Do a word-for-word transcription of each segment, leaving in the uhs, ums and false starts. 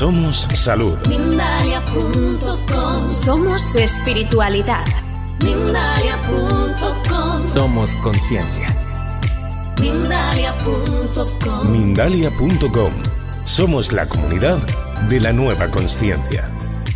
Somos salud. Mindalia punto com. Somos espiritualidad. Mindalia punto com. Somos conciencia. Mindalia punto com. Mindalia punto com. Somos la comunidad de la nueva consciencia.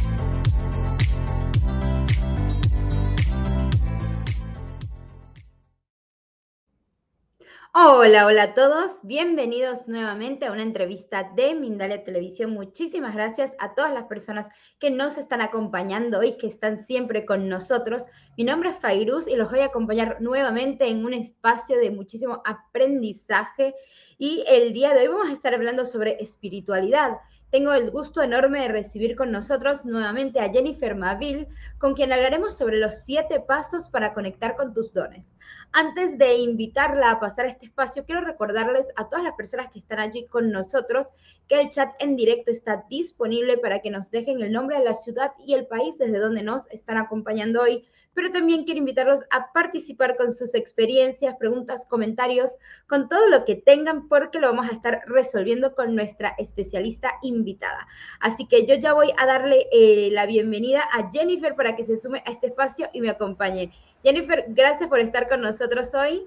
Hola, hola a todos, bienvenidos nuevamente a una entrevista de Mindalia Televisión. Muchísimas gracias a todas las personas que nos están acompañando hoy, que están siempre con nosotros. Mi nombre es Fairuz y los voy a acompañar nuevamente en un espacio de muchísimo aprendizaje. Y el día de hoy vamos a estar hablando sobre espiritualidad. Tengo el gusto enorme de recibir con nosotros nuevamente a Jennifer Maville, con quien hablaremos sobre los siete pasos para conectar con tus dones. Antes de invitarla a pasar a este espacio, quiero recordarles a todas las personas que están allí con nosotros que el chat en directo está disponible para que nos dejen el nombre de la ciudad y el país desde donde nos están acompañando hoy, pero también quiero invitarlos a participar con sus experiencias, preguntas, comentarios, con todo lo que tengan, porque lo vamos a estar resolviendo con nuestra especialista invitada. Así que yo ya voy a darle eh, la bienvenida a Jennifer para que se sume a este espacio y me acompañe. Jennifer, gracias por estar con nosotros hoy.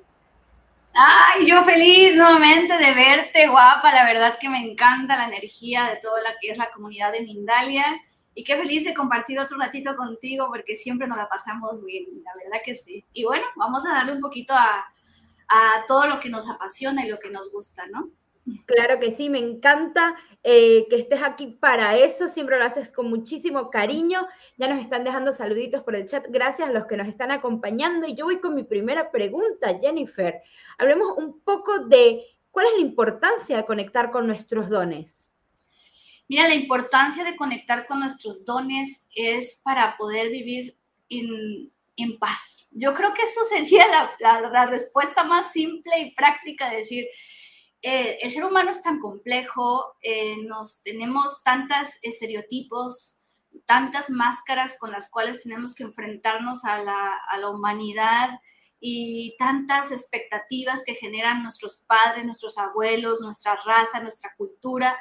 Ay, yo feliz nuevamente de verte, guapa. La verdad que me encanta la energía de toda la que es la comunidad de Mindalia. Y qué feliz de compartir otro ratito contigo porque siempre nos la pasamos bien, la verdad que sí. Y bueno, vamos a darle un poquito a, a todo lo que nos apasiona y lo que nos gusta, ¿no? Claro que sí, me encanta eh, que estés aquí para eso, siempre lo haces con muchísimo cariño. Ya nos están dejando saluditos por el chat, gracias a los que nos están acompañando. Y yo voy con mi primera pregunta, Jennifer. Hablemos un poco de cuál es la importancia de conectar con nuestros dones. Mira, la importancia de conectar con nuestros dones es para poder vivir en, en paz. Yo creo que eso sería la, la, la respuesta más simple y práctica de decir, eh, el ser humano es tan complejo, eh, nos tenemos tantos estereotipos, tantas máscaras con las cuales tenemos que enfrentarnos a la, a la humanidad y tantas expectativas que generan nuestros padres, nuestros abuelos, nuestra raza, nuestra cultura,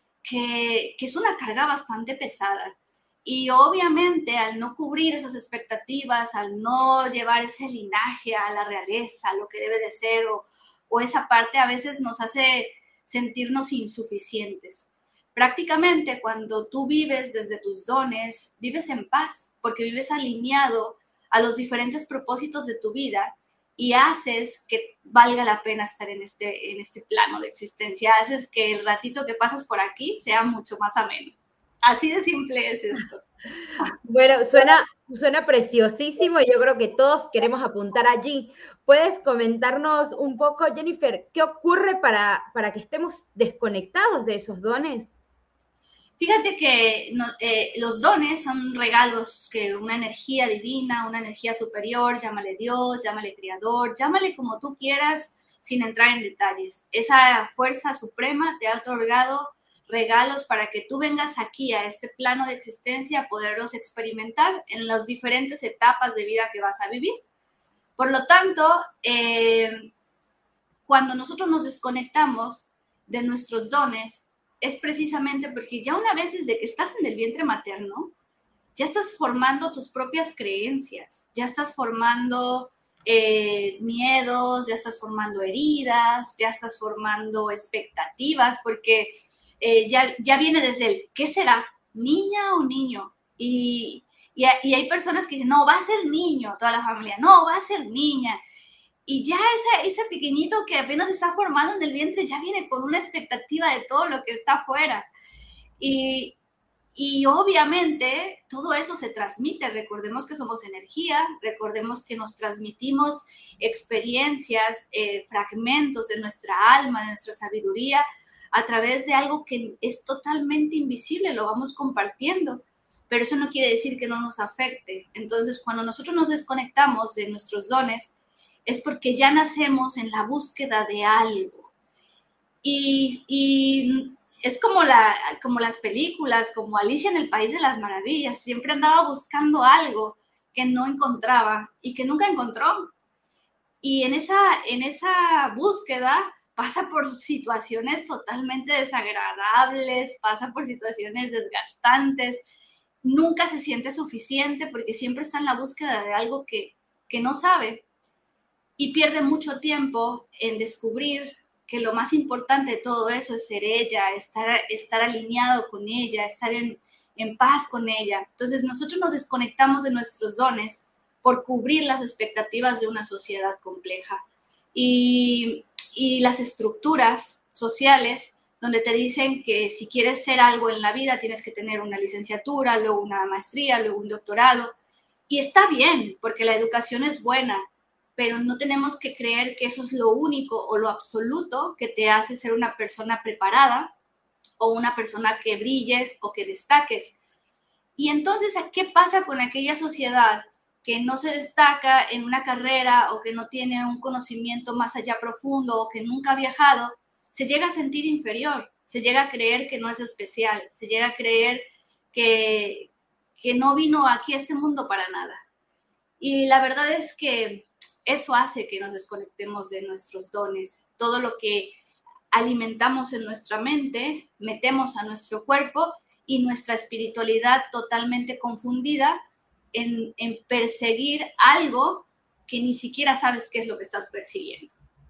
Que, que es una carga bastante pesada. Y obviamente al no cubrir esas expectativas, al no llevar ese linaje a la realeza, a lo que debe de ser, o, o esa parte a veces nos hace sentirnos insuficientes. Prácticamente cuando tú vives desde tus dones, vives en paz, porque vives alineado a los diferentes propósitos de tu vida y haces que valga la pena estar en este, en este plano de existencia, haces que el ratito que pasas por aquí sea mucho más ameno. Así de simple es esto. Bueno, suena, suena preciosísimo y yo creo que todos queremos apuntar allí. ¿Puedes comentarnos un poco, Jennifer, qué ocurre para, para que estemos desconectados de esos dones? Fíjate que no, eh, los dones son regalos que una energía divina, una energía superior, llámale Dios, llámale Creador, llámale como tú quieras sin entrar en detalles. Esa fuerza suprema te ha otorgado regalos para que tú vengas aquí a este plano de existencia a poderlos experimentar en las diferentes etapas de vida que vas a vivir. Por lo tanto, eh, cuando nosotros nos desconectamos de nuestros dones, es precisamente porque ya una vez desde que estás en el vientre materno, ya estás formando tus propias creencias, ya estás formando eh, miedos, ya estás formando heridas, ya estás formando expectativas, porque eh, ya, ya viene desde el, ¿qué será? ¿Niña o niño? Y, y, y hay personas que dicen, no, va a ser niño, toda la familia, no, va a ser niña. Y ya ese, ese pequeñito que apenas está formando en el vientre ya viene con una expectativa de todo lo que está afuera. Y, y obviamente todo eso se transmite. Recordemos que somos energía, recordemos que nos transmitimos experiencias, eh, fragmentos de nuestra alma, de nuestra sabiduría, a través de algo que es totalmente invisible, lo vamos compartiendo. Pero eso no quiere decir que no nos afecte. Entonces, cuando nosotros nos desconectamos de nuestros dones, es porque ya nacemos en la búsqueda de algo. Y, y es como, la, como las películas, como Alicia en el País de las Maravillas. Siempre andaba buscando algo que no encontraba y que nunca encontró. Y en esa, en esa búsqueda, pasa por situaciones totalmente desagradables, pasa por situaciones desgastantes, nunca se siente suficiente porque siempre está en la búsqueda de algo que, que no sabe y pierde mucho tiempo en descubrir que lo más importante de todo eso es ser ella, estar, estar alineado con ella, estar en, en paz con ella. Entonces nosotros nos desconectamos de nuestros dones por cubrir las expectativas de una sociedad compleja. Y, y las estructuras sociales donde te dicen que si quieres ser algo en la vida tienes que tener una licenciatura, luego una maestría, luego un doctorado. Y está bien, porque la educación es buena, pero no tenemos que creer que eso es lo único o lo absoluto que te hace ser una persona preparada o una persona que brilles o que destaques. Y entonces, ¿qué pasa con aquella sociedad que no se destaca en una carrera o que no tiene un conocimiento más allá profundo o que nunca ha viajado? Se llega a sentir inferior, se llega a creer que no es especial, se llega a creer que, que no vino aquí a este mundo para nada. Y la verdad es que eso hace que nos desconectemos de nuestros dones. Todo lo que alimentamos en nuestra mente, metemos a nuestro cuerpo y nuestra espiritualidad totalmente confundida en, en perseguir algo que ni siquiera sabes qué es lo que estás persiguiendo.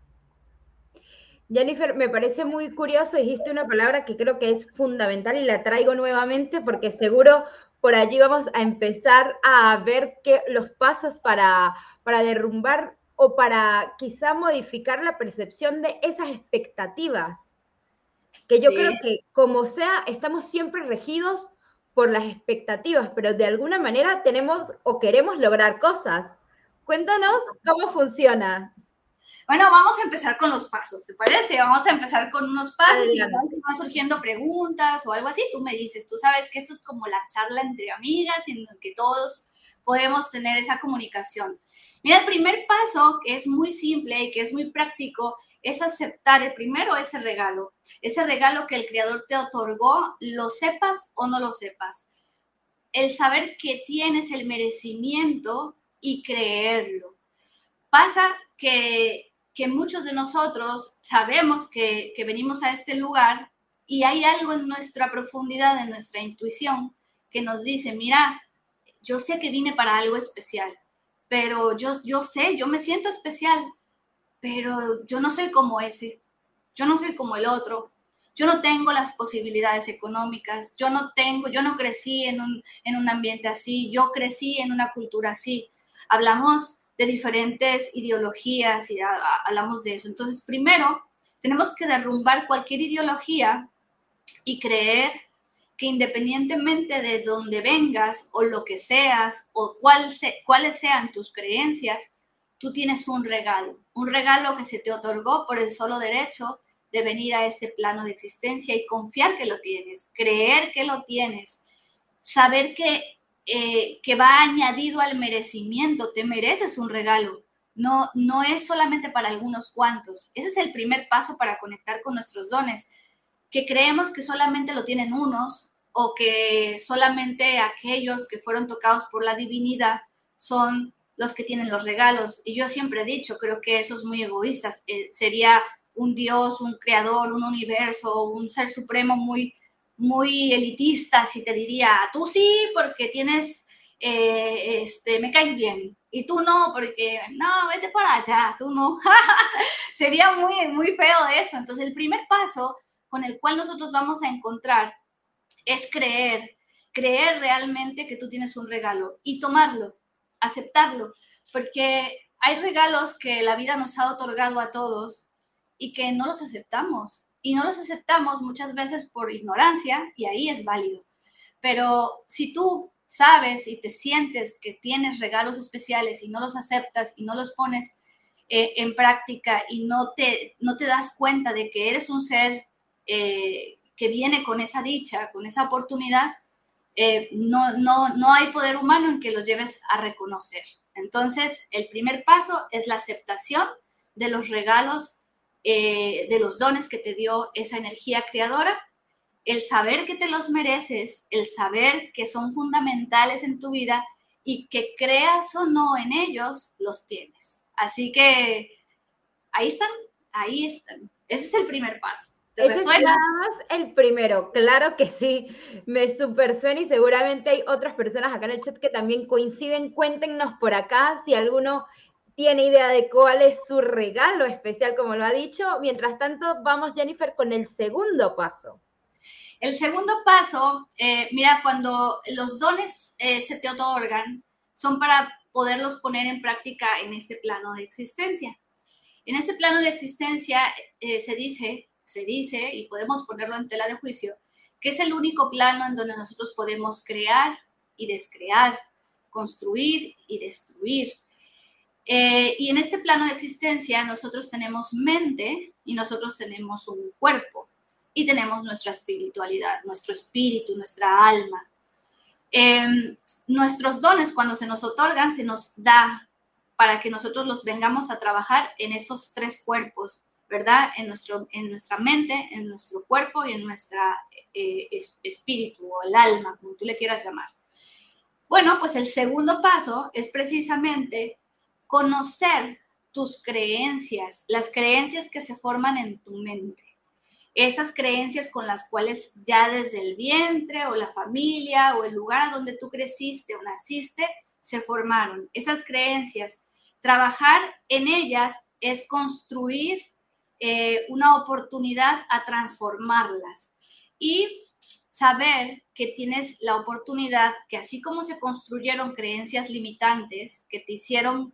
Jennifer, me parece muy curioso, dijiste una palabra que creo que es fundamental y la traigo nuevamente porque seguro por allí vamos a empezar a ver que los pasos para, para derrumbar o para quizá modificar la percepción de esas expectativas. Que yo sí. creo que como sea, estamos siempre regidos por las expectativas, pero de alguna manera tenemos o queremos lograr cosas. Cuéntanos cómo funciona. Bueno, vamos a empezar con los pasos, ¿te parece? Vamos a empezar con unos pasos y van surgiendo preguntas o algo así. Tú me dices, tú sabes que esto es como la charla entre amigas en la que todos podemos tener esa comunicación. Mira, el primer paso, que es muy simple y que es muy práctico, es aceptar el primero ese regalo. Ese regalo que el Creador te otorgó, lo sepas o no lo sepas. El saber que tienes el merecimiento y creerlo. Pasa que... que muchos de nosotros sabemos que, que venimos a este lugar y hay algo en nuestra profundidad, en nuestra intuición, que nos dice, mira, yo sé que vine para algo especial, pero yo, yo sé, yo me siento especial, pero yo no soy como ese, yo no soy como el otro, yo no tengo las posibilidades económicas, yo no tengo, yo no crecí en un, en un ambiente así, yo crecí en una cultura así. Hablamos de diferentes ideologías y a, a, hablamos de eso. Entonces, primero, tenemos que derrumbar cualquier ideología y creer que independientemente de dónde vengas o lo que seas o cuál se, cuáles sean tus creencias, tú tienes un regalo, un regalo que se te otorgó por el solo derecho de venir a este plano de existencia y confiar que lo tienes, creer que lo tienes, saber que Eh, que va añadido al merecimiento, te mereces un regalo, no, no es solamente para algunos cuantos. Ese es el primer paso para conectar con nuestros dones, que creemos que solamente lo tienen unos o que solamente aquellos que fueron tocados por la divinidad son los que tienen los regalos. Y yo siempre he dicho, creo que eso es muy egoísta, eh, sería un Dios, un creador, un universo, un ser supremo muy... muy elitista, si te diría, tú sí porque tienes, eh, este, me caes bien, y tú no porque, no, vete para allá, tú no. Sería muy, muy feo eso. Entonces, el primer paso con el cual nosotros vamos a encontrar es creer, creer realmente que tú tienes un regalo y tomarlo, aceptarlo, porque hay regalos que la vida nos ha otorgado a todos y que no los aceptamos. Y no los aceptamos muchas veces por ignorancia y ahí es válido. Pero si tú sabes y te sientes que tienes regalos especiales y no los aceptas y no los pones eh, en práctica y no te, no te das cuenta de que eres un ser eh, que viene con esa dicha, con esa oportunidad, eh, no, no, no hay poder humano en que los lleves a reconocer. Entonces, el primer paso es la aceptación de los regalos, Eh, de los dones que te dio esa energía creadora, el saber que te los mereces, el saber que son fundamentales en tu vida y que creas o no en ellos, los tienes. Así que ahí están, ahí están. Ese es el primer paso. ¿Te Ese resuena? es nada más el primero, claro que sí, me super suena y seguramente hay otras personas acá en el chat que también coinciden. Cuéntenos por acá si alguno tiene idea de cuál es su regalo especial, como lo ha dicho. Mientras tanto, vamos, Jennifer, con el segundo paso. El segundo paso, eh, mira, cuando los dones eh, se te otorgan, son para poderlos poner en práctica en este plano de existencia. En este plano de existencia eh, se dice, se dice, y podemos ponerlo en tela de juicio, que es el único plano en donde nosotros podemos crear y descrear, construir y destruir. Eh, y en este plano de existencia nosotros tenemos mente y nosotros tenemos un cuerpo y tenemos nuestra espiritualidad, nuestro espíritu, nuestra alma. Eh, nuestros dones, cuando se nos otorgan, se nos da para que nosotros los vengamos a trabajar en esos tres cuerpos, ¿verdad? En, nuestro, en nuestra mente, en nuestro cuerpo y en nuestro eh, es, espíritu o el alma, como tú le quieras llamar. Bueno, pues el segundo paso es precisamente conocer tus creencias, las creencias que se forman en tu mente. Esas creencias con las cuales ya desde el vientre o la familia o el lugar a donde tú creciste o naciste se formaron. Esas creencias, trabajar en ellas es construir eh, una oportunidad a transformarlas y saber que tienes la oportunidad que así como se construyeron creencias limitantes que te hicieron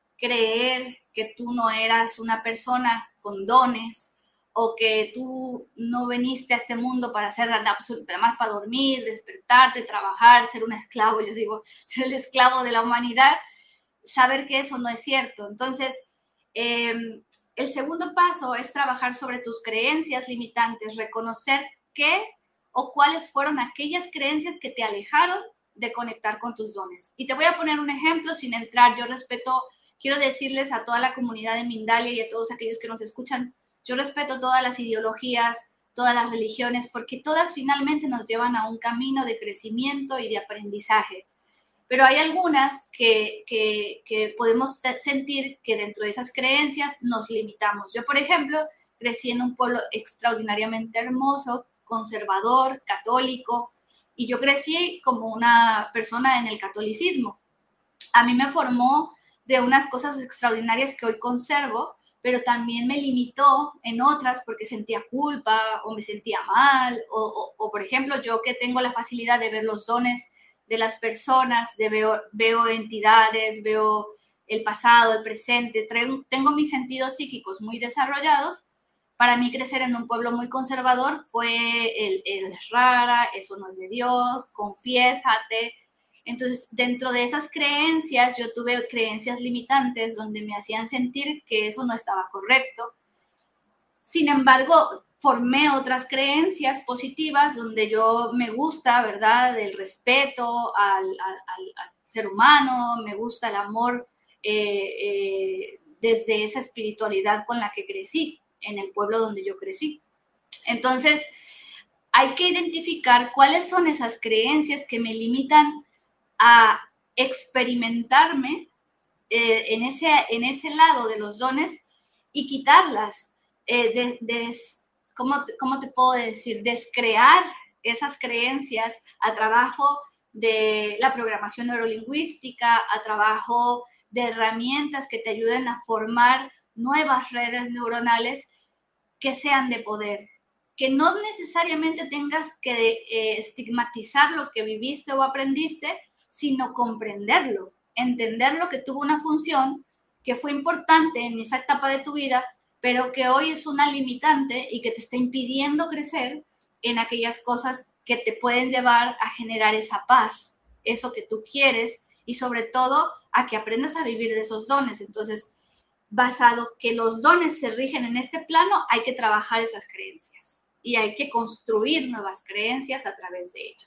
creer que tú no eras una persona con dones, o que tú no viniste a este mundo para hacer nada más para dormir, despertarte, trabajar, ser un esclavo, yo digo, ser el esclavo de la humanidad, saber que eso no es cierto. Entonces, eh, el segundo paso es trabajar sobre tus creencias limitantes, reconocer qué o cuáles fueron aquellas creencias que te alejaron de conectar con tus dones. Y te voy a poner un ejemplo sin entrar. Yo respeto, quiero decirles a toda la comunidad de Mindalia y a todos aquellos que nos escuchan, yo respeto todas las ideologías, todas las religiones, porque todas finalmente nos llevan a un camino de crecimiento y de aprendizaje. Pero hay algunas que, que, que podemos sentir que dentro de esas creencias nos limitamos. Yo, por ejemplo, crecí en un pueblo extraordinariamente hermoso, conservador, católico, y yo crecí como una persona en el catolicismo. A mí me formó de unas cosas extraordinarias que hoy conservo, pero también me limitó en otras porque sentía culpa o me sentía mal, o, o, o por ejemplo, yo que tengo la facilidad de ver los dones de las personas, de veo, veo entidades, veo el pasado, el presente, traigo, tengo mis sentidos psíquicos muy desarrollados. Para mí crecer en un pueblo muy conservador fue el, el es rara, eso no es de Dios, confiésate. Entonces, dentro de esas creencias, yo tuve creencias limitantes donde me hacían sentir que eso no estaba correcto. Sin embargo, formé otras creencias positivas donde yo me gusta, ¿verdad?, del respeto al, al, al ser humano, me gusta el amor eh, eh, desde esa espiritualidad con la que crecí, en el pueblo donde yo crecí. Entonces, hay que identificar cuáles son esas creencias que me limitan a experimentarme eh, en, ese, en ese lado de los dones y quitarlas. Eh, de, de, ¿cómo, ¿Cómo te puedo decir? Descrear esas creencias a trabajo de la programación neurolingüística, a trabajo de herramientas que te ayuden a formar nuevas redes neuronales que sean de poder. Que no necesariamente tengas que eh, estigmatizar lo que viviste o aprendiste, sino comprenderlo, entenderlo que tuvo una función que fue importante en esa etapa de tu vida, pero que hoy es una limitante y que te está impidiendo crecer en aquellas cosas que te pueden llevar a generar esa paz, eso que tú quieres, y sobre todo a que aprendas a vivir de esos dones. Entonces, basado que los dones se rigen en este plano, hay que trabajar esas creencias y hay que construir nuevas creencias a través de ello.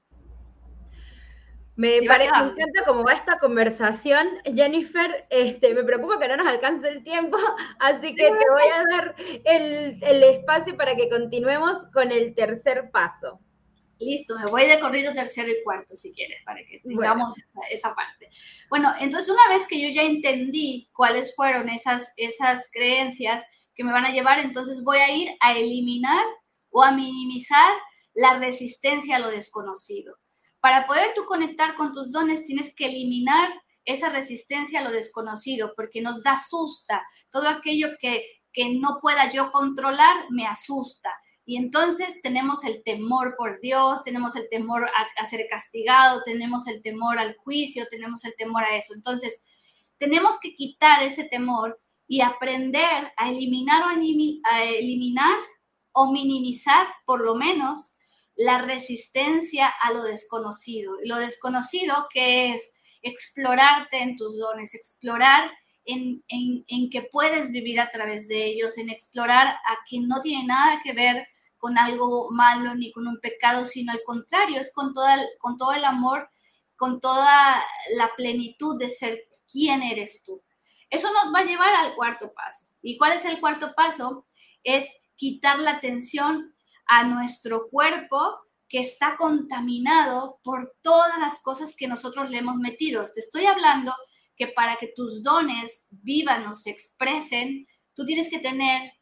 Me, pare, me encanta cómo va esta conversación, Jennifer. Este, me preocupa que no nos alcance el tiempo, así que te voy a dar el, el espacio para que continuemos con el tercer paso. Listo, me voy de corrido tercero y cuarto, si quieres, para que tengamos bueno. esa, esa parte. Bueno, entonces una vez que yo ya entendí cuáles fueron esas, esas creencias que me van a llevar, entonces voy a ir a eliminar o a minimizar la resistencia a lo desconocido. Para poder tú conectar con tus dones, tienes que eliminar esa resistencia a lo desconocido, porque nos da asusta. Todo aquello que, que no pueda yo controlar me asusta. Y entonces tenemos el temor por Dios, tenemos el temor a, a ser castigado, tenemos el temor al juicio, tenemos el temor a eso. Entonces, tenemos que quitar ese temor y aprender a eliminar o, a eliminar o minimizar, por lo menos, la resistencia a lo desconocido. Lo desconocido que es explorarte en tus dones, explorar en, en, en que puedes vivir a través de ellos, en explorar a que no tiene nada que ver con algo malo ni con un pecado, sino al contrario, es con, toda el, con todo el amor, con toda la plenitud de ser quién eres tú. Eso nos va a llevar al cuarto paso. ¿Y cuál es el cuarto paso? Es quitar la atención a nuestro cuerpo que está contaminado por todas las cosas que nosotros le hemos metido. Te estoy hablando que para que tus dones vivan o se expresen, tú tienes que tener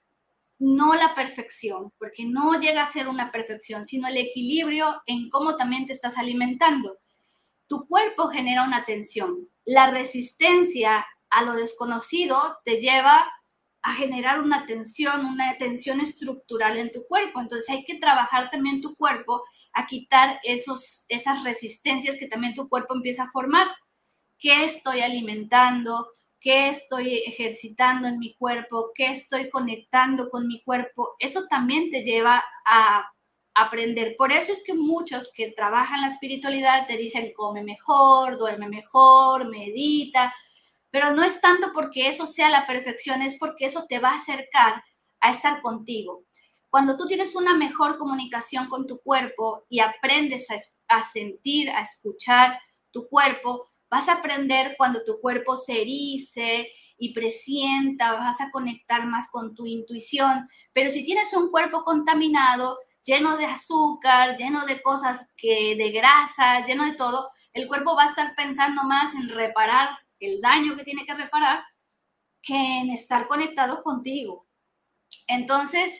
no la perfección, porque no llega a ser una perfección, sino el equilibrio en cómo también te estás alimentando. Tu cuerpo genera una tensión. La resistencia a lo desconocido te lleva a generar una tensión, una tensión estructural en tu cuerpo. Entonces hay que trabajar también tu cuerpo a quitar esos, esas resistencias que también tu cuerpo empieza a formar. ¿Qué estoy alimentando? ¿Qué estoy ejercitando en mi cuerpo? ¿Qué estoy conectando con mi cuerpo? Eso también te lleva a aprender. Por eso es que muchos que trabajan la espiritualidad te dicen come mejor, duerme mejor, medita, pero no es tanto porque eso sea la perfección, es porque eso te va a acercar a estar contigo. Cuando tú tienes una mejor comunicación con tu cuerpo y aprendes a, a sentir, a escuchar tu cuerpo, vas a aprender cuando tu cuerpo se erice y presienta, vas a conectar más con tu intuición. Pero si tienes un cuerpo contaminado, lleno de azúcar, lleno de cosas que, de grasa, lleno de todo, el cuerpo va a estar pensando más en reparar el daño que tiene que reparar que en estar conectado contigo. Entonces,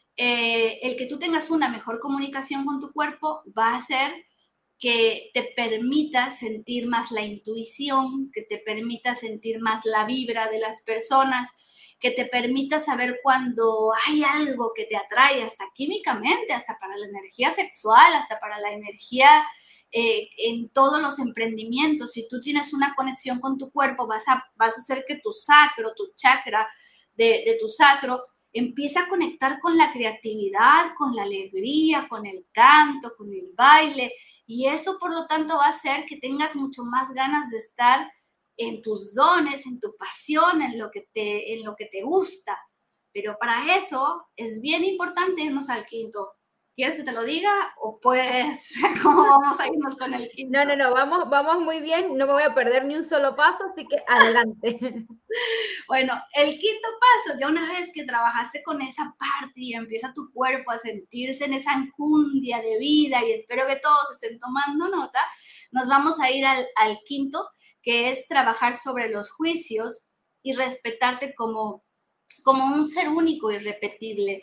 eh, el que tú tengas una mejor comunicación con tu cuerpo va a hacer que te permita sentir más la intuición, que te permita sentir más la vibra de las personas, que te permita saber cuando hay algo que te atrae, hasta químicamente, hasta para la energía sexual, hasta para la energía eh, en todos los emprendimientos. Si tú tienes una conexión con tu cuerpo, vas a, vas a hacer que tu sacro, tu chakra de, de tu sacro, empiece a conectar con la creatividad, con la alegría, con el canto, con el baile. Y eso, por lo tanto, va a hacer que tengas mucho más ganas de estar en tus dones, en tu pasión, en lo que te, en lo que te gusta. Pero para eso es bien importante irnos al quinto. ¿Quieres que te lo diga o pues cómo vamos a irnos con el quinto? No, no, no, vamos, vamos muy bien, no me voy a perder ni un solo paso, así que adelante. Bueno, el quinto paso, ya una vez que trabajaste con esa parte y empieza tu cuerpo a sentirse en esa enjundia de vida, y espero que todos estén tomando nota, nos vamos a ir al, al quinto, que es trabajar sobre los juicios y respetarte como, como un ser único y irrepetible.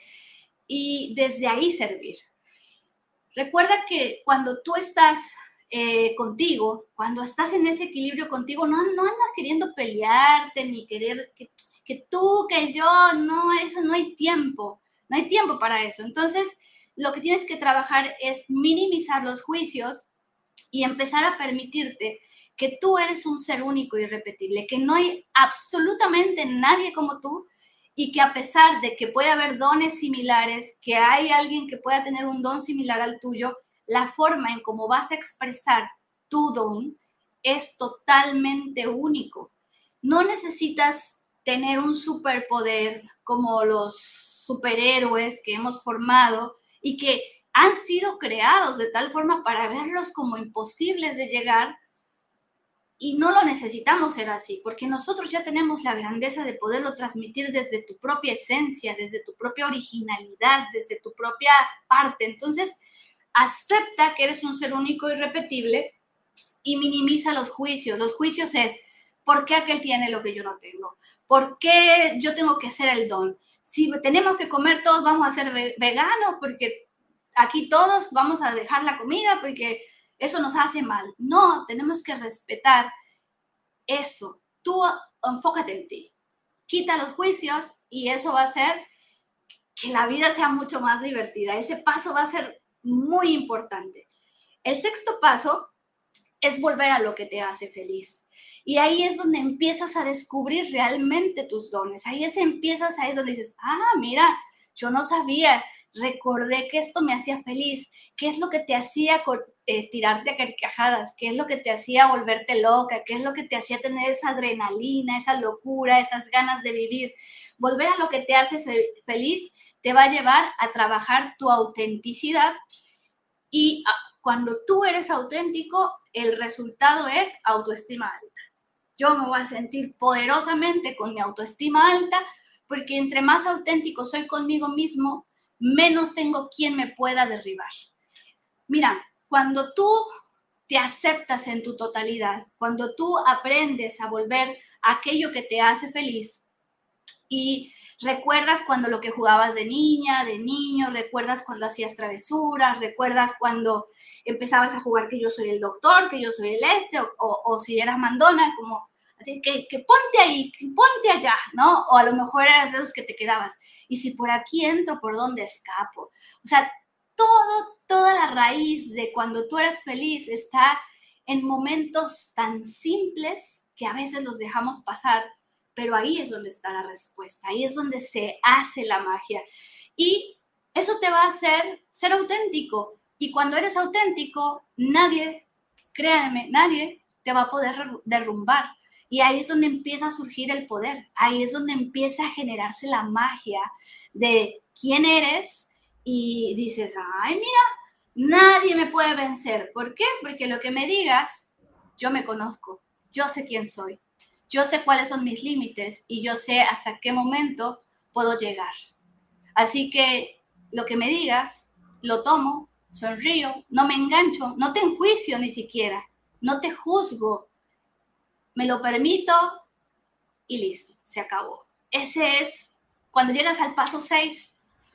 Y desde ahí servir. Recuerda que cuando tú estás eh, contigo, cuando estás en ese equilibrio contigo, no, no andas queriendo pelearte ni querer que, que tú, que yo, no, eso no hay tiempo, no hay tiempo para eso. Entonces, lo que tienes que trabajar es minimizar los juicios y empezar a permitirte que tú eres un ser único y irrepetible, que no hay absolutamente nadie como tú, y que a pesar de que puede haber dones similares, que hay alguien que pueda tener un don similar al tuyo, la forma en cómo vas a expresar tu don es totalmente único. No necesitas tener un superpoder como los superhéroes que hemos formado y que han sido creados de tal forma para verlos como imposibles de llegar. Y no lo necesitamos ser así, porque nosotros ya tenemos la grandeza de poderlo transmitir desde tu propia esencia, desde tu propia originalidad, desde tu propia parte. Entonces, acepta que eres un ser único y irrepetible y minimiza los juicios. Los juicios es, ¿Por qué aquel tiene lo que yo no tengo? ¿Por qué yo tengo que ser el don? Si tenemos que comer todos, vamos a ser veganos porque aquí todos vamos a dejar la comida porque eso nos hace mal. No, tenemos que respetar eso. Tú enfócate en ti. Quita los juicios y eso va a hacer que la vida sea mucho más divertida. Ese paso va a ser muy importante. El sexto paso es volver a lo que te hace feliz. Y ahí es donde empiezas a descubrir realmente tus dones. Ahí es empiezas, ahí es donde dices, ah, mira, yo no sabía, recordé que esto me hacía feliz. ¿Qué es lo que te hacía eh, tirarte a carcajadas? ¿Qué es lo que te hacía volverte loca? ¿Qué es lo que te hacía tener esa adrenalina, esa locura, esas ganas de vivir? Volver a lo que te hace fe- feliz te va a llevar a trabajar tu autenticidad y a, cuando tú eres auténtico, el resultado es autoestima alta. Yo me voy a sentir poderosamente con mi autoestima alta porque entre más auténtico soy conmigo mismo, menos tengo quien me pueda derribar. Mira, cuando tú te aceptas en tu totalidad, cuando tú aprendes a volver a aquello que te hace feliz y recuerdas cuando lo que jugabas de niña, de niño, recuerdas cuando hacías travesuras, recuerdas cuando empezabas a jugar que yo soy el doctor, que yo soy el este, o, o, o si eras mandona, como así que, que ponte ahí, que ponte allá, ¿no? O a lo mejor eras de los que te quedabas. Y si por aquí entro, ¿por dónde escapo? O sea, todo, toda la raíz de cuando tú eres feliz está en momentos tan simples que a veces los dejamos pasar, pero ahí es donde está la respuesta, ahí es donde se hace la magia. Y eso te va a hacer ser auténtico. Y cuando eres auténtico, nadie, créanme, nadie te va a poder derrumbar. Y ahí es donde empieza a surgir el poder. Ahí es donde empieza a generarse la magia de quién eres y dices, ay, mira, nadie me puede vencer. ¿Por qué? Porque lo que me digas, yo me conozco, yo sé quién soy, yo sé cuáles son mis límites y yo sé hasta qué momento puedo llegar. Así que lo que me digas, lo tomo, sonrío, no me engancho, no te enjuicio ni siquiera, no te juzgo. Me lo permito y listo, se acabó. Ese es, cuando llegas al paso seis,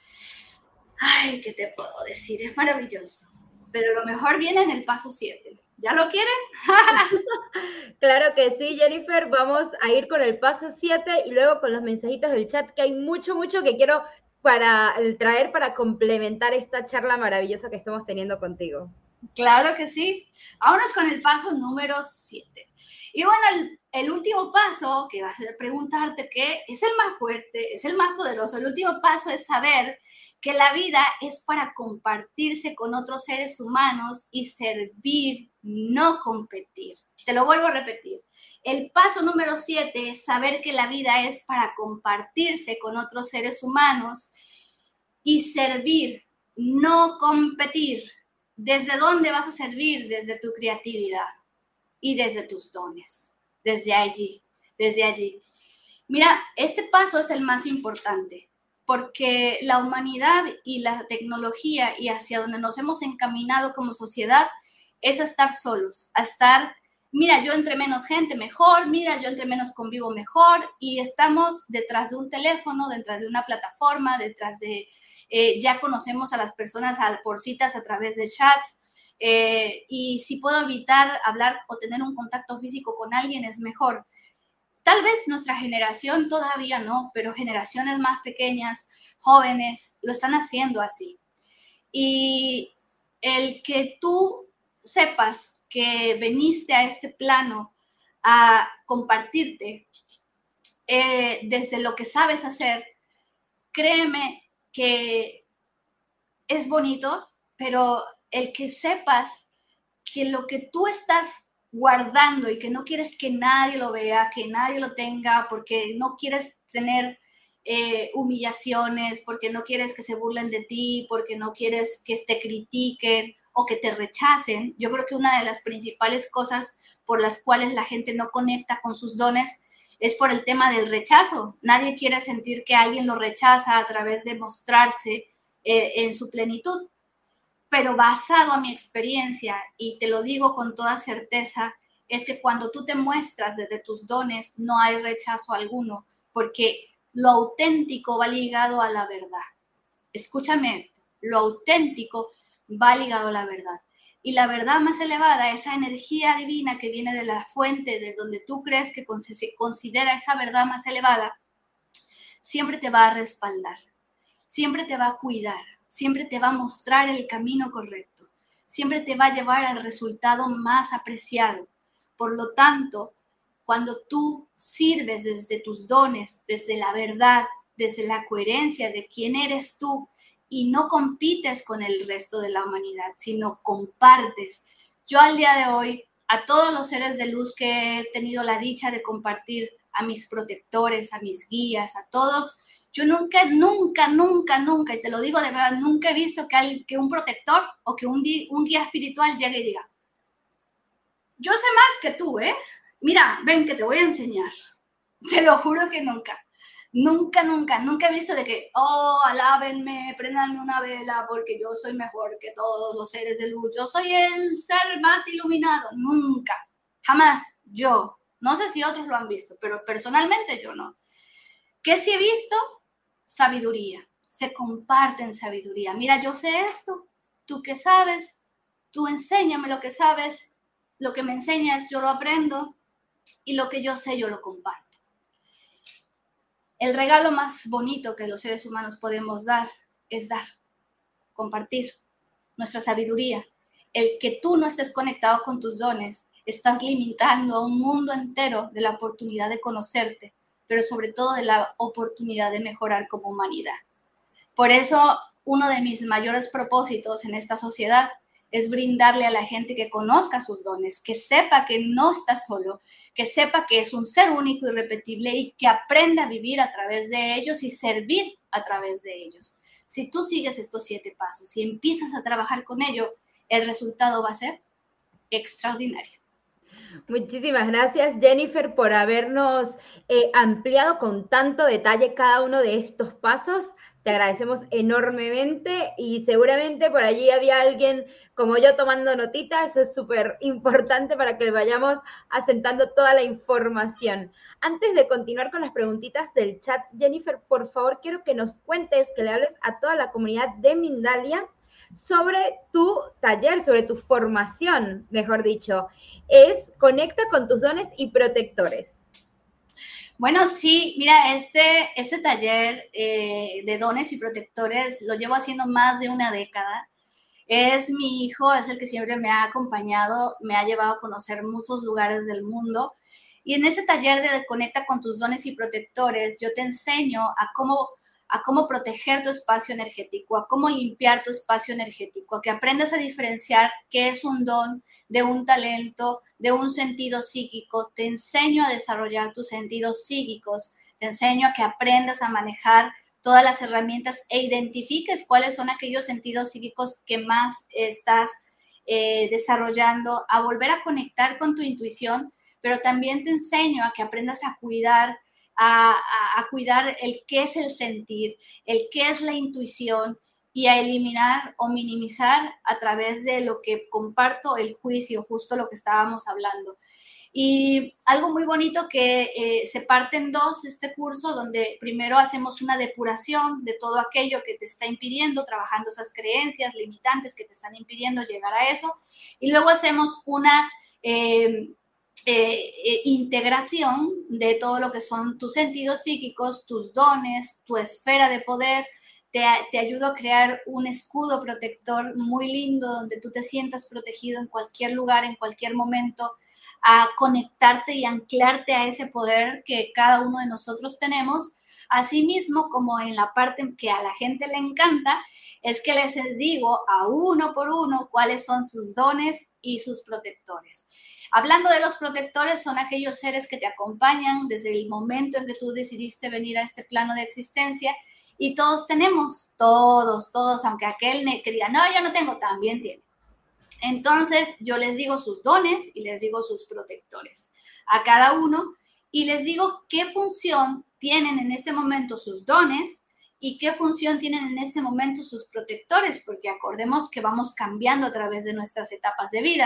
ay, ¿qué te puedo decir? Es maravilloso. Pero lo mejor viene en el paso siete. ¿Ya lo quieren? Claro que sí, Jennifer. Vamos a ir con el paso siete y luego con los mensajitos del chat, que hay mucho, mucho que quiero para traer para complementar esta charla maravillosa que estamos teniendo contigo. Claro que sí. Vámonos con el paso número siete. Y bueno, el, el último paso, que vas a preguntarte que es el más fuerte, es el más poderoso. El último paso es saber que la vida es para compartirse con otros seres humanos y servir, no competir. Te lo vuelvo a repetir. El paso número siete es saber que la vida es para compartirse con otros seres humanos y servir, no competir. ¿Desde dónde vas a servir? Desde tu creatividad y desde tus dones, desde allí, desde allí. Mira, este paso es el más importante porque la humanidad y la tecnología y hacia donde nos hemos encaminado como sociedad es a estar solos, a estar, mira, yo entre menos gente mejor, mira, yo entre menos convivo mejor y estamos detrás de un teléfono, detrás de una plataforma, detrás de, eh, ya conocemos a las personas al, por citas a través de chats. Eh, y si puedo evitar hablar o tener un contacto físico con alguien es mejor. Tal vez nuestra generación todavía no, pero generaciones más pequeñas, jóvenes, lo están haciendo así. Y el que tú sepas que viniste a este plano a compartirte eh, desde lo que sabes hacer, créeme que es bonito, pero el que sepas que lo que tú estás guardando y que no quieres que nadie lo vea, que nadie lo tenga, porque no quieres tener eh, humillaciones, porque no quieres que se burlen de ti, porque no quieres que te critiquen o que te rechacen. Yo creo que una de las principales cosas por las cuales la gente no conecta con sus dones es por el tema del rechazo. Nadie quiere sentir que alguien lo rechaza a través de mostrarse eh, en su plenitud. Pero basado a mi experiencia, y te lo digo con toda certeza, es que cuando tú te muestras desde tus dones, no hay rechazo alguno, porque lo auténtico va ligado a la verdad. Escúchame esto, lo auténtico va ligado a la verdad. Y la verdad más elevada, esa energía divina que viene de la fuente, de donde tú crees que considera esa verdad más elevada, siempre te va a respaldar, siempre te va a cuidar, siempre te va a mostrar el camino correcto, siempre te va a llevar al resultado más apreciado. Por lo tanto, cuando tú sirves desde tus dones, desde la verdad, desde la coherencia de quién eres tú, y no compites con el resto de la humanidad, sino compartes. Yo al día de hoy, a todos los seres de luz que he tenido la dicha de compartir, a mis protectores, a mis guías, a todos, yo nunca, nunca, nunca, nunca, y te lo digo de verdad, nunca he visto que, hay, que un protector o que un, un guía espiritual llegue y diga, yo sé más que tú, ¿eh? Mira, ven que te voy a enseñar. Te lo juro que nunca. Nunca, nunca, nunca he visto de que, oh, alábenme, préndanme una vela porque yo soy mejor que todos los seres de luz. Yo soy el ser más iluminado. Nunca, jamás, yo. No sé si otros lo han visto, pero personalmente yo no. ¿Qué sí he visto? Sabiduría. Se comparten sabiduría. Mira, yo sé esto. ¿Tú qué sabes? Tú enséñame lo que sabes. Lo que me enseñas yo lo aprendo. Y lo que yo sé yo lo comparto. El regalo más bonito que los seres humanos podemos dar es dar, compartir nuestra sabiduría. El que tú no estés conectado con tus dones, estás limitando a un mundo entero de la oportunidad de conocerte, pero sobre todo de la oportunidad de mejorar como humanidad. Por eso, uno de mis mayores propósitos en esta sociedad es brindarle a la gente que conozca sus dones, que sepa que no está solo, que sepa que es un ser único y irrepetible y que aprenda a vivir a través de ellos y servir a través de ellos. Si tú sigues estos siete pasos y empiezas a trabajar con ello, el resultado va a ser extraordinario. Muchísimas gracias, Jennifer, por habernos eh, ampliado con tanto detalle cada uno de estos pasos. Te agradecemos enormemente y seguramente por allí había alguien como yo tomando notita. Eso es súper importante para que vayamos asentando toda la información. Antes de continuar con las preguntitas del chat, Jennifer, por favor, quiero que nos cuentes, que le hables a toda la comunidad de Mindalia sobre tu taller, sobre tu formación, mejor dicho. Es Conecta con tus dones y protectores. Bueno, sí, mira, este, este taller eh, de dones y protectores lo llevo haciendo más de una década. Es mi hijo, es el que siempre me ha acompañado, me ha llevado a conocer muchos lugares del mundo. Y en ese taller de Conecta con tus dones y protectores, yo te enseño a cómo, a cómo proteger tu espacio energético, a cómo limpiar tu espacio energético, a que aprendas a diferenciar qué es un don de un talento, de un sentido psíquico. Te enseño a desarrollar tus sentidos psíquicos, te enseño a que aprendas a manejar todas las herramientas e identifiques cuáles son aquellos sentidos psíquicos que más estás eh, desarrollando, a volver a conectar con tu intuición, pero también te enseño a que aprendas a cuidar A, a, a cuidar el qué es el sentir, el qué es la intuición y a eliminar o minimizar a través de lo que comparto el juicio, justo lo que estábamos hablando. Y algo muy bonito que eh, se parte en dos este curso, donde primero hacemos una depuración de todo aquello que te está impidiendo, trabajando esas creencias limitantes que te están impidiendo llegar a eso, y luego hacemos una Eh, Eh, eh, integración de todo lo que son tus sentidos psíquicos, tus dones, tu esfera de poder. Te, te ayudo a crear un escudo protector muy lindo donde tú te sientas protegido en cualquier lugar, en cualquier momento, a conectarte y anclarte a ese poder que cada uno de nosotros tenemos. Asimismo, como en la parte que a la gente le encanta, es que les digo a uno por uno cuáles son sus dones y sus protectores. Hablando de los protectores, son aquellos seres que te acompañan desde el momento en que tú decidiste venir a este plano de existencia, y todos tenemos, todos, todos, aunque aquel que diga, no, yo no tengo, también tiene. Entonces, yo les digo sus dones y les digo sus protectores a cada uno, y les digo qué función tienen en este momento sus dones y qué función tienen en este momento sus protectores, porque acordemos que vamos cambiando a través de nuestras etapas de vida.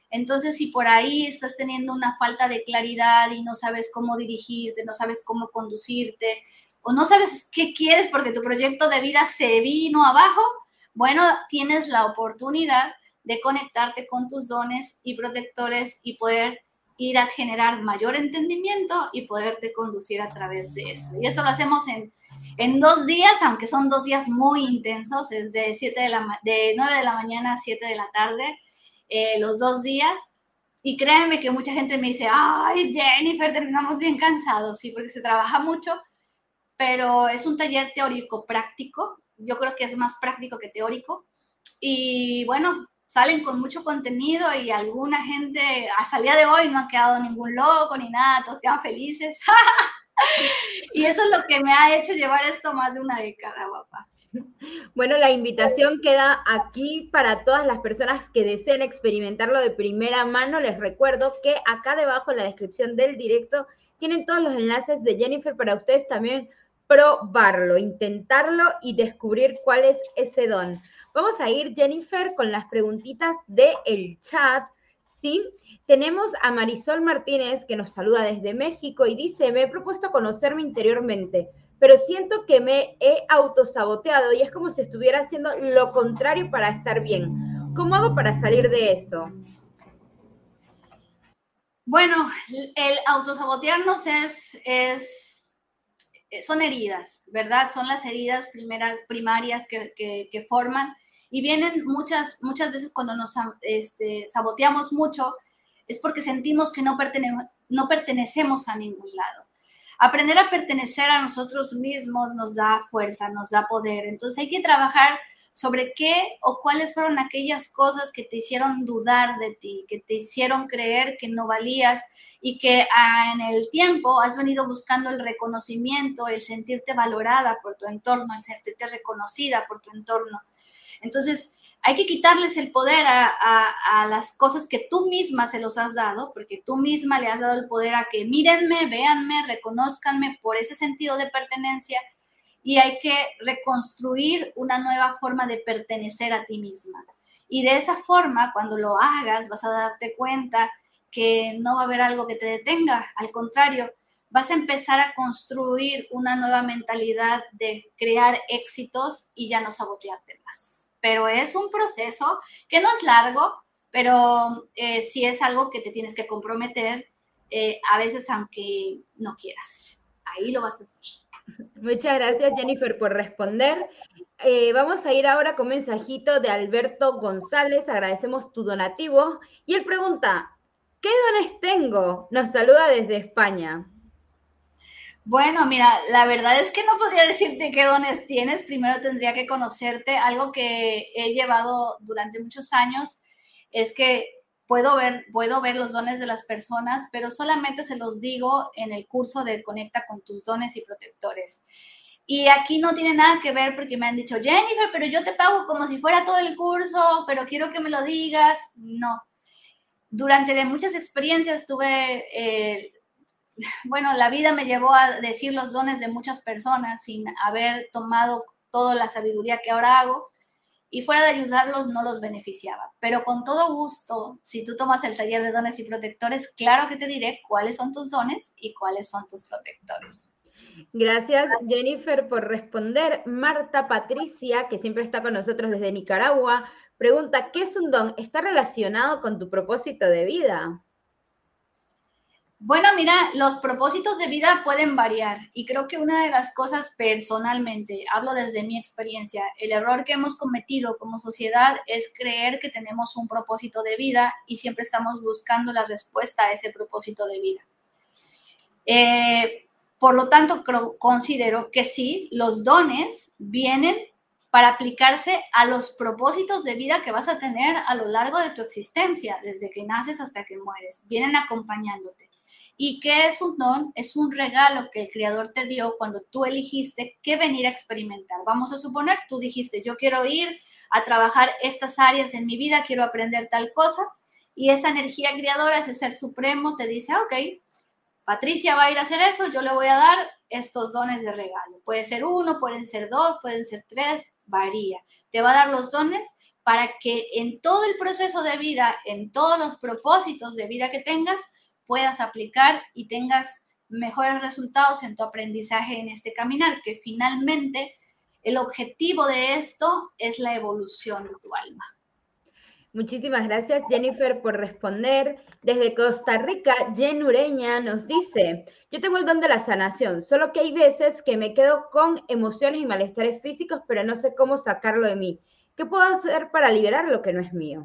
Entonces, si por ahí estás teniendo una falta de claridad y no sabes cómo dirigirte, no sabes cómo conducirte, o no sabes qué quieres porque tu proyecto de vida se vino abajo, bueno, tienes la oportunidad de conectarte con tus dones y protectores y poder ir a generar mayor entendimiento y poderte conducir a través de eso. Y eso lo hacemos en, en dos días, aunque son dos días muy intensos, es de, siete de, la, de nueve de la mañana a siete de la tarde, eh, los dos días. Y créanme que mucha gente me dice, ay, Jennifer, terminamos bien cansados, sí, porque se trabaja mucho, pero es un taller teórico-práctico. Yo creo que es más práctico que teórico. Y bueno, salen con mucho contenido y alguna gente hasta el día de hoy no ha quedado ningún loco ni nada, todos quedan felices. Y eso es lo que me ha hecho llevar esto más de una década, guapa. Bueno, la invitación queda aquí para todas las personas que deseen experimentarlo de primera mano. Les recuerdo que acá debajo en la descripción del directo tienen todos los enlaces de Jennifer para ustedes también probarlo, intentarlo y descubrir cuál es ese don. Vamos a ir, Jennifer, con las preguntitas del chat, ¿sí? Tenemos a Marisol Martínez, que nos saluda desde México y dice, me he propuesto conocerme interiormente, pero siento que me he autosaboteado y es como si estuviera haciendo lo contrario para estar bien. ¿Cómo hago para salir de eso? Bueno, el autosabotearnos es... es son heridas, ¿verdad? Son las heridas primeras, primarias que, que, que forman y vienen muchas, muchas veces cuando nos este, saboteamos mucho, es porque sentimos que no, pertene, no pertenecemos a ningún lado. Aprender a pertenecer a nosotros mismos nos da fuerza, nos da poder. Entonces hay que trabajar sobre qué o cuáles fueron aquellas cosas que te hicieron dudar de ti, que te hicieron creer que no valías y que ah, en el tiempo has venido buscando el reconocimiento, el sentirte valorada por tu entorno, el sentirte reconocida por tu entorno. Entonces, hay que quitarles el poder a, a, a las cosas que tú misma se los has dado, porque tú misma le has dado el poder a que mírenme, véanme, reconózcanme por ese sentido de pertenencia. Y hay que reconstruir una nueva forma de pertenecer a ti misma. Y de esa forma, cuando lo hagas, vas a darte cuenta que no va a haber algo que te detenga. Al contrario, vas a empezar a construir una nueva mentalidad de crear éxitos y ya no sabotearte más. Pero es un proceso que no es largo, pero eh, sí es algo que te tienes que comprometer, eh, a veces aunque no quieras. Ahí lo vas a hacer. Muchas gracias, Jennifer, por responder. Eh, vamos a ir ahora con un mensajito de Alberto González. Agradecemos tu donativo. Y él pregunta, ¿qué dones tengo? Nos saluda desde España. Bueno, mira, la verdad es que no podría decirte qué dones tienes. Primero tendría que conocerte. Algo que he llevado durante muchos años es que Puedo ver, puedo ver los dones de las personas, pero solamente se los digo en el curso de Conecta con tus dones y protectores. Y aquí no tiene nada que ver porque me han dicho, Jennifer, pero yo te pago como si fuera todo el curso, pero quiero que me lo digas. No. Durante de muchas experiencias tuve, eh, bueno, la vida me llevó a decir los dones de muchas personas sin haber tomado toda la sabiduría que ahora hago. Y fuera de ayudarlos, no los beneficiaba. Pero con todo gusto, si tú tomas el taller de dones y protectores, claro que te diré cuáles son tus dones y cuáles son tus protectores. Gracias, Jennifer, por responder. Marta Patricia, que siempre está con nosotros desde Nicaragua, pregunta, ¿qué es un don? ¿Está relacionado con tu propósito de vida? Bueno, mira, los propósitos de vida pueden variar y creo que una de las cosas personalmente, hablo desde mi experiencia, el error que hemos cometido como sociedad es creer que tenemos un propósito de vida y siempre estamos buscando la respuesta a ese propósito de vida. Eh, por lo tanto, creo, considero que sí, los dones vienen para aplicarse a los propósitos de vida que vas a tener a lo largo de tu existencia, desde que naces hasta que mueres, vienen acompañándote. ¿Y qué es un don? Es un regalo que el Creador te dio cuando tú elegiste qué venir a experimentar. Vamos a suponer, tú dijiste, yo quiero ir a trabajar estas áreas en mi vida, quiero aprender tal cosa, y esa energía creadora, ese ser supremo, te dice, ok, Patricia va a ir a hacer eso, yo le voy a dar estos dones de regalo. Puede ser uno, pueden ser dos, pueden ser tres, varía. Te va a dar los dones para que en todo el proceso de vida, en todos los propósitos de vida que tengas, puedas aplicar y tengas mejores resultados en tu aprendizaje en este caminar, que finalmente el objetivo de esto es la evolución de tu alma. Muchísimas gracias, Jennifer, por responder. Desde Costa Rica, Jen Ureña nos dice, yo tengo el don de la sanación, solo que hay veces que me quedo con emociones y malestares físicos, pero no sé cómo sacarlo de mí. ¿Qué puedo hacer para liberar lo que no es mío?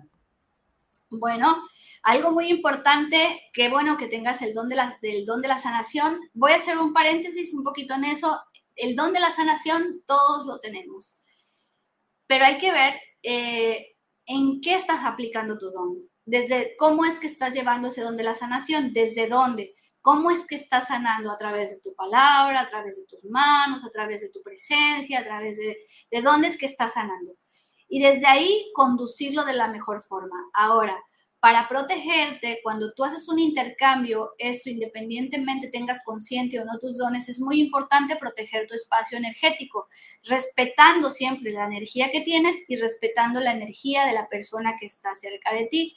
Bueno, algo muy importante, qué bueno que tengas el don de la, del don de la sanación. Voy a hacer un paréntesis un poquito en eso. El don de la sanación todos lo tenemos, pero hay que ver eh, en qué estás aplicando tu don. Desde cómo es que estás llevando ese don de la sanación, desde dónde, cómo es que estás sanando a través de tu palabra, a través de tus manos, a través de tu presencia, a través de, de dónde es que estás sanando. Y desde ahí conducirlo de la mejor forma. Ahora, para protegerte, cuando tú haces un intercambio, esto independientemente tengas consciente o no tus dones, es muy importante proteger tu espacio energético, respetando siempre la energía que tienes y respetando la energía de la persona que está cerca de ti.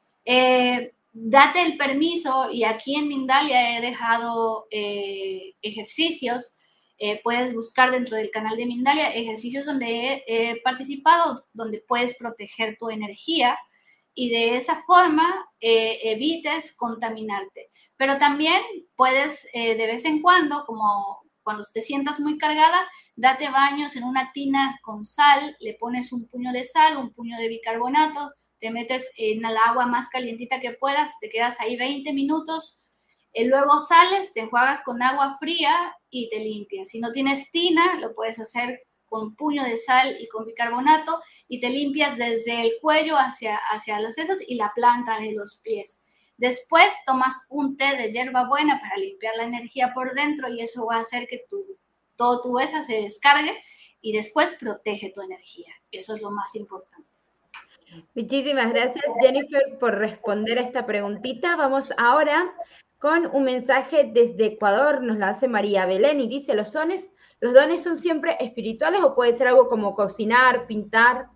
Eh, date el permiso, y aquí en Mindalia he dejado eh, ejercicios. Eh, puedes buscar dentro del canal de Mindalia ejercicios donde he, he participado, donde puedes proteger tu energía y de esa forma eh, evites contaminarte. Pero también puedes eh, de vez en cuando, como cuando te sientas muy cargada, date baños en una tina con sal, le pones un puño de sal, un puño de bicarbonato, te metes en el agua más calientita que puedas, te quedas ahí veinte minutos, y luego sales, te enjuagas con agua fría y te limpias. Si no tienes tina, lo puedes hacer con puño de sal y con bicarbonato y te limpias desde el cuello hacia, hacia los sesos y la planta de los pies. Después tomas un té de hierbabuena para limpiar la energía por dentro y eso va a hacer que tu, todo tu esa se descargue y después protege tu energía. Eso es lo más importante. Muchísimas gracias, Jennifer, por responder a esta preguntita. Vamos ahora con un mensaje desde Ecuador, nos lo hace María Belén y dice, ¿los dones, los dones son siempre espirituales o puede ser algo como cocinar, pintar?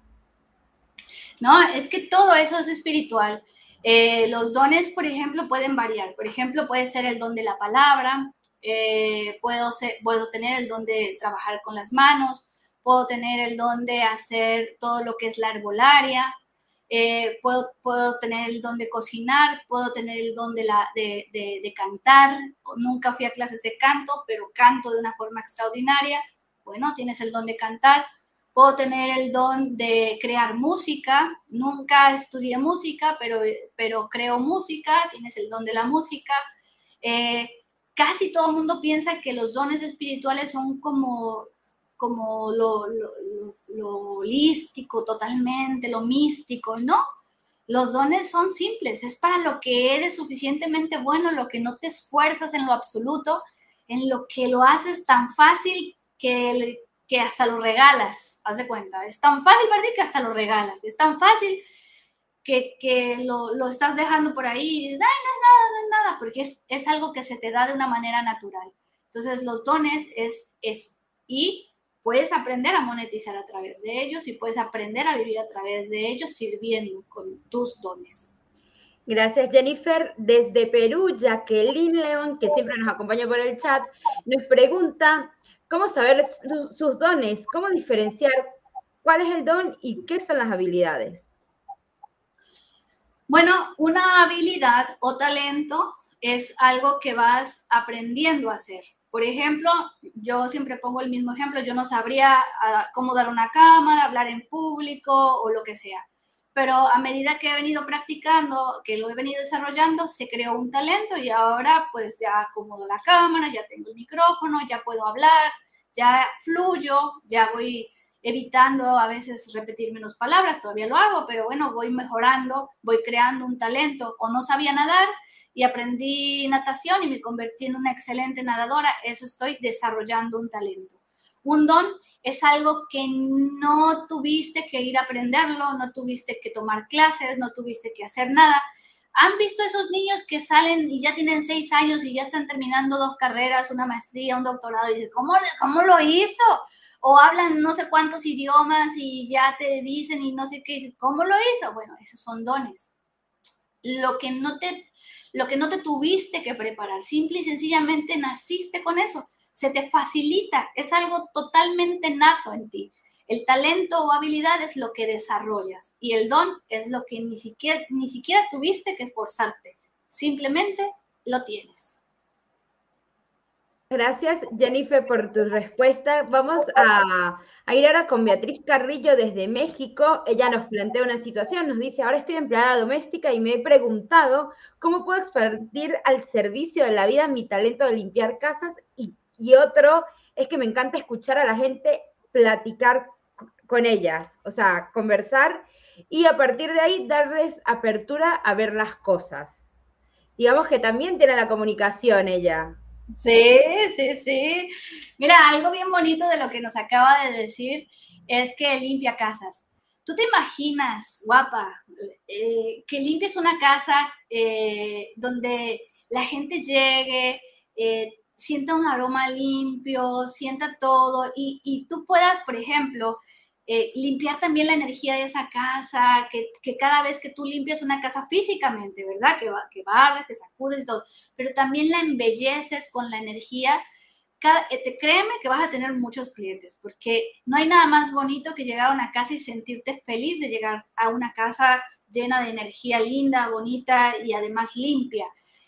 No, es que todo eso es espiritual. Eh, los dones, por ejemplo, pueden variar. Por ejemplo, puede ser el don de la palabra, eh, puedo, ser, puedo tener el don de trabajar con las manos, puedo tener el don de hacer todo lo que es la herbolaria, Eh, puedo, puedo tener el don de cocinar, puedo tener el don de, la, de, de, de cantar. Nunca fui a clases de canto, pero canto de una forma extraordinaria. Bueno, tienes el don de cantar. Puedo tener el don de crear música. Nunca estudié música, pero, pero creo música. Tienes el don de la música. Eh, casi todo el mundo piensa que los dones espirituales son como... como lo, lo, lo, lo holístico totalmente, lo místico, ¿no? Los dones son simples, es para lo que eres suficientemente bueno, lo que no te esfuerzas en lo absoluto, en lo que lo haces tan fácil que, que hasta lo regalas, haz de cuenta, es tan fácil, ¿verdad? Que hasta lo regalas, es tan fácil que, que lo, lo estás dejando por ahí y dices, ay, no es nada, no es nada, porque es, es algo que se te da de una manera natural. Entonces, los dones es eso, y puedes aprender a monetizar a través de ellos y puedes aprender a vivir a través de ellos sirviendo con tus dones. Gracias, Jennifer. Desde Perú, Jacqueline León, que siempre nos acompaña por el chat, nos pregunta cómo saber sus dones, cómo diferenciar cuál es el don y qué son las habilidades. Bueno, una habilidad o talento es algo que vas aprendiendo a hacer. Por ejemplo, yo siempre pongo el mismo ejemplo, yo no sabría cómo dar una cámara, hablar en público o lo que sea, pero a medida que he venido practicando, que lo he venido desarrollando, se creó un talento y ahora pues ya acomodo la cámara, ya tengo el micrófono, ya puedo hablar, ya fluyo, ya voy evitando a veces repetir menos palabras, todavía lo hago, pero bueno, voy mejorando, voy creando un talento. O no sabía nadar y aprendí natación y me convertí en una excelente nadadora, eso estoy desarrollando un talento. Un don es algo que no tuviste que ir a aprenderlo, no tuviste que tomar clases, no tuviste que hacer nada. ¿Han visto esos niños que salen y ya tienen seis años y ya están terminando dos carreras, una maestría, un doctorado? Y dicen, ¿cómo, cómo lo hizo? O hablan no sé cuántos idiomas y ya te dicen y no sé qué. ¿Cómo lo hizo? Bueno, esos son dones. Lo que no te, lo que no te tuviste que preparar, simple y sencillamente naciste con eso. Se te facilita, es algo totalmente nato en ti. El talento o habilidad es lo que desarrollas y el don es lo que ni siquiera, ni siquiera tuviste que esforzarte. Simplemente lo tienes. Gracias, Jennifer, por tu respuesta. Vamos a, a ir ahora con Beatriz Carrillo desde México. Ella nos plantea una situación, nos dice, ahora estoy empleada doméstica y me he preguntado cómo puedo expandir al servicio de la vida mi talento de limpiar casas y, y otro es que me encanta escuchar a la gente platicar con ellas, o sea, conversar y a partir de ahí darles apertura a ver las cosas. Digamos que también tiene la comunicación ella. Sí, sí, sí. Mira, algo bien bonito de lo que nos acaba de decir es que limpia casas. ¿Tú te imaginas, guapa, eh, que limpies una casa eh, donde la gente llegue, eh, sienta un aroma limpio, sienta todo y, y tú puedas, por ejemplo, Eh, limpiar también la energía de esa casa, que, que cada vez que tú limpias una casa físicamente, ¿verdad? Que, que barres, que sacudes y todo, pero también la embelleces con la energía. Cada, eh, te, créeme que vas a tener muchos clientes, porque no hay nada más bonito que llegar a una casa y sentirte feliz de llegar a una casa llena de energía linda, bonita y además limpia.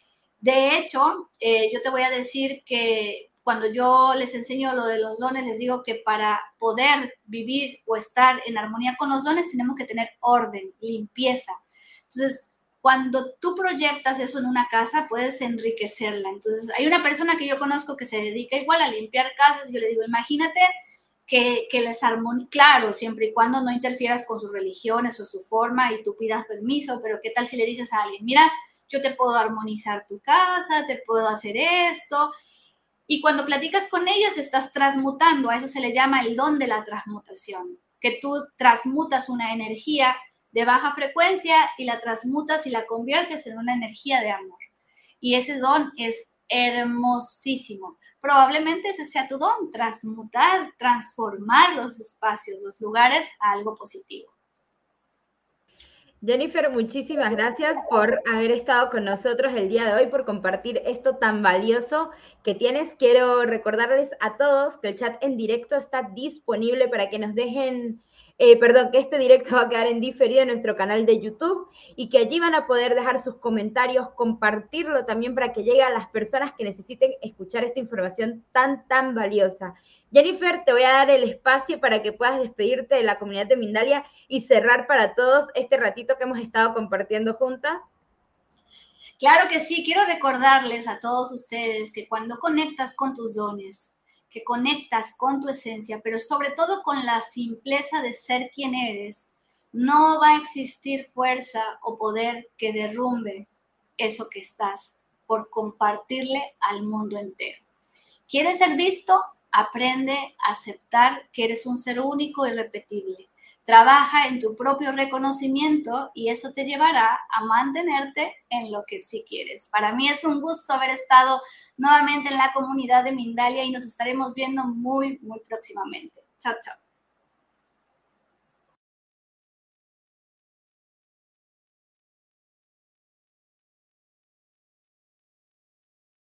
De hecho, eh, yo te voy a decir que cuando yo les enseño lo de los dones, les digo que para poder vivir o estar en armonía con los dones, tenemos que tener orden, limpieza. Entonces, cuando tú proyectas eso en una casa, puedes enriquecerla. Entonces, hay una persona que yo conozco que se dedica igual a limpiar casas y yo le digo, imagínate que, que les armoniza, claro, siempre y cuando no interfieras con sus religiones o su forma y tú pidas permiso, pero ¿qué tal si le dices a alguien, mira, yo te puedo armonizar tu casa, te puedo hacer esto? Y cuando platicas con ellas, estás transmutando, a eso se le llama el don de la transmutación, que tú transmutas una energía de baja frecuencia y la transmutas y la conviertes en una energía de amor. Y ese don es hermosísimo. Probablemente ese sea tu don, transmutar, transformar los espacios, los lugares a algo positivo. Jennifer, muchísimas gracias por haber estado con nosotros el día de hoy, por compartir esto tan valioso que tienes. Quiero recordarles a todos que el chat en directo está disponible para que nos dejen, eh, perdón, que este directo va a quedar en diferido en nuestro canal de YouTube y que allí van a poder dejar sus comentarios, compartirlo también para que llegue a las personas que necesiten escuchar esta información tan, tan valiosa. Jennifer, te voy a dar el espacio para que puedas despedirte de la comunidad de Mindalia y cerrar para todos este ratito que hemos estado compartiendo juntas. Claro que sí, quiero recordarles a todos ustedes que cuando conectas con tus dones, que conectas con tu esencia, pero sobre todo con la simpleza de ser quien eres, no va a existir fuerza o poder que derrumbe eso que estás por compartirle al mundo entero. ¿Quieres ser visto? Aprende a aceptar que eres un ser único e irrepetible. Trabaja en tu propio reconocimiento y eso te llevará a mantenerte en lo que sí quieres. Para mí es un gusto haber estado nuevamente en la comunidad de Mindalia y nos estaremos viendo muy, muy próximamente. Chao, chao.